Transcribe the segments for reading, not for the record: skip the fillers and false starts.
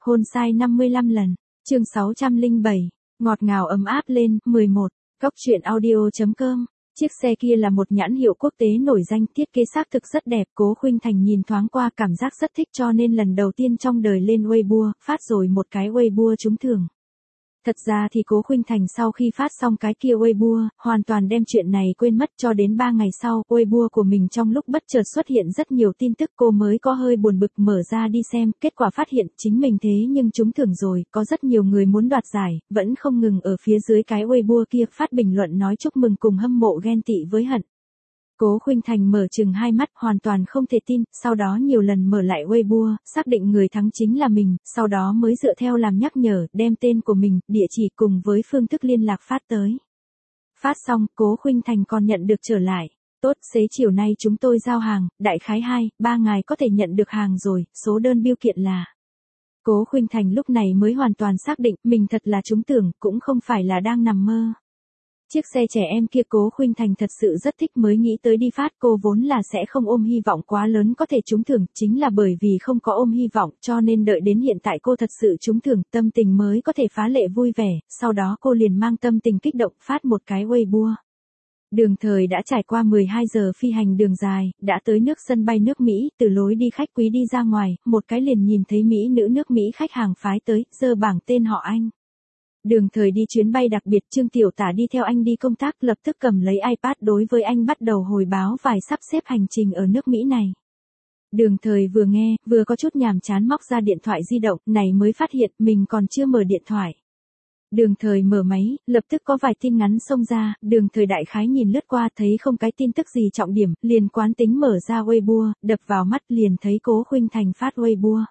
Hôn sai 55 lần. Chương 607. Ngọt ngào ấm áp lên. 11. Cóc truyện audio.com. Chiếc xe kia là một nhãn hiệu quốc tế nổi danh, thiết kế xác thực rất đẹp. Cố Khuynh Thành nhìn thoáng qua cảm giác rất thích, cho nên lần đầu tiên trong đời lên Weibo, phát rồi một cái Weibo trúng thưởng. Thật ra thì Cố Khuynh Thành sau khi phát xong cái kia Weibo, hoàn toàn đem chuyện này quên mất, cho đến 3 ngày sau, Weibo của mình trong lúc bất chợt xuất hiện rất nhiều tin tức, cô mới có hơi buồn bực mở ra đi xem, kết quả phát hiện chính mình thế nhưng trúng thưởng rồi, có rất nhiều người muốn đoạt giải, vẫn không ngừng ở phía dưới cái Weibo kia phát bình luận nói chúc mừng cùng hâm mộ ghen tị với hận. Cố Khuynh Thành mở trừng hai mắt, hoàn toàn không thể tin, sau đó nhiều lần mở lại Weibo, xác định người thắng chính là mình, sau đó mới dựa theo làm nhắc nhở, đem tên của mình, địa chỉ cùng với phương thức liên lạc phát tới. Phát xong, Cố Khuynh Thành còn nhận được trở lại. Tốt, xế chiều nay chúng tôi giao hàng, đại khái 2-3 ngày có thể nhận được hàng rồi, số đơn bưu kiện là. Cố Khuynh Thành lúc này mới hoàn toàn xác định, mình thật là trúng thưởng, cũng không phải là đang nằm mơ. Chiếc xe trẻ em kia Cố Khuynh Thành thật sự rất thích mới nghĩ tới đi phát, cô vốn là sẽ không ôm hy vọng quá lớn có thể trúng thưởng, chính là bởi vì không có ôm hy vọng cho nên đợi đến hiện tại cô thật sự trúng thưởng, tâm tình mới có thể phá lệ vui vẻ, sau đó cô liền mang tâm tình kích động phát một cái Weibo. Đường Thời đã trải qua 12 giờ phi hành đường dài, đã tới sân bay nước Mỹ, từ lối đi khách quý đi ra ngoài, một cái liền nhìn thấy mỹ nữ nước Mỹ khách hàng phái tới, giơ bảng tên họ Anh. Đường Thời đi chuyến bay đặc biệt, Trương Tiểu Tả đi theo anh đi công tác, lập tức cầm lấy iPad đối với anh bắt đầu hồi báo vài sắp xếp hành trình ở nước Mỹ này. Đường Thời vừa nghe, vừa có chút nhàm chán móc ra điện thoại di động, này mới phát hiện mình còn chưa mở điện thoại. Đường Thời mở máy, lập tức có vài tin ngắn xông ra, Đường Thời đại khái nhìn lướt qua thấy không cái tin tức gì trọng điểm, liền quán tính mở ra Weibo, đập vào mắt liền thấy Cố Khuynh Thành phát Weibo.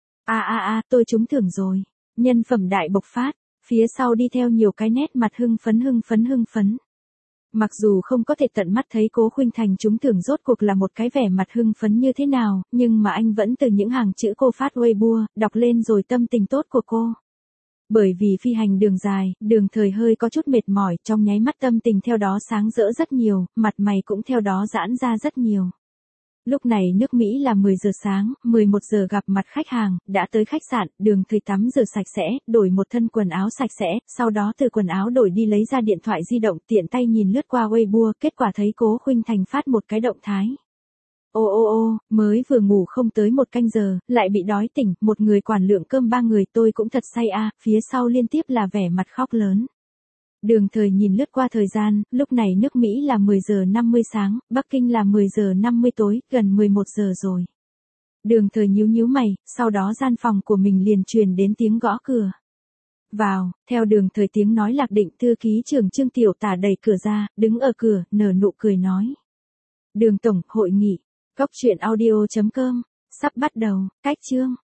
Tôi trúng thưởng rồi. Nhân phẩm đại bộc phát. Phía sau đi theo nhiều cái nét mặt hưng phấn. Mặc dù không có thể tận mắt thấy Cố Khuynh Thành trúng thưởng rốt cuộc là một cái vẻ mặt hưng phấn như thế nào, nhưng mà anh vẫn từ những hàng chữ cô phát Weibo, đọc lên rồi tâm tình tốt của cô. Bởi vì phi hành đường dài, Đường Thời hơi có chút mệt mỏi, trong nháy mắt tâm tình theo đó sáng rỡ rất nhiều, mặt mày cũng theo đó giãn ra rất nhiều. Lúc này nước Mỹ là 10 giờ sáng, 11 giờ gặp mặt khách hàng, đã tới khách sạn, Đường Thời tắm rửa sạch sẽ, đổi một thân quần áo sạch sẽ, sau đó từ quần áo đổi đi lấy ra điện thoại di động, tiện tay nhìn lướt qua Weibo, kết quả thấy Cố Khuynh Thành phát một cái động thái. Mới vừa ngủ không tới 1 canh giờ, lại bị đói tỉnh, một người quản lượng cơm 3 người, tôi cũng thật say a, phía sau liên tiếp là vẻ mặt khóc lớn. Đường Thời nhìn lướt qua thời gian, lúc này nước Mỹ là 10 giờ 50 sáng, Bắc Kinh là 10 giờ 50 tối, gần 11 giờ rồi. Đường Thời nhíu mày, sau đó gian phòng của mình liền truyền đến tiếng gõ cửa. Vào, theo Đường Thời tiếng nói lạc định, thư ký trưởng Trương Tiểu Tả đẩy cửa ra, đứng ở cửa, nở nụ cười nói. Đường Tổng, hội nghị, cóc truyện audio.com, sắp bắt đầu, cách chương.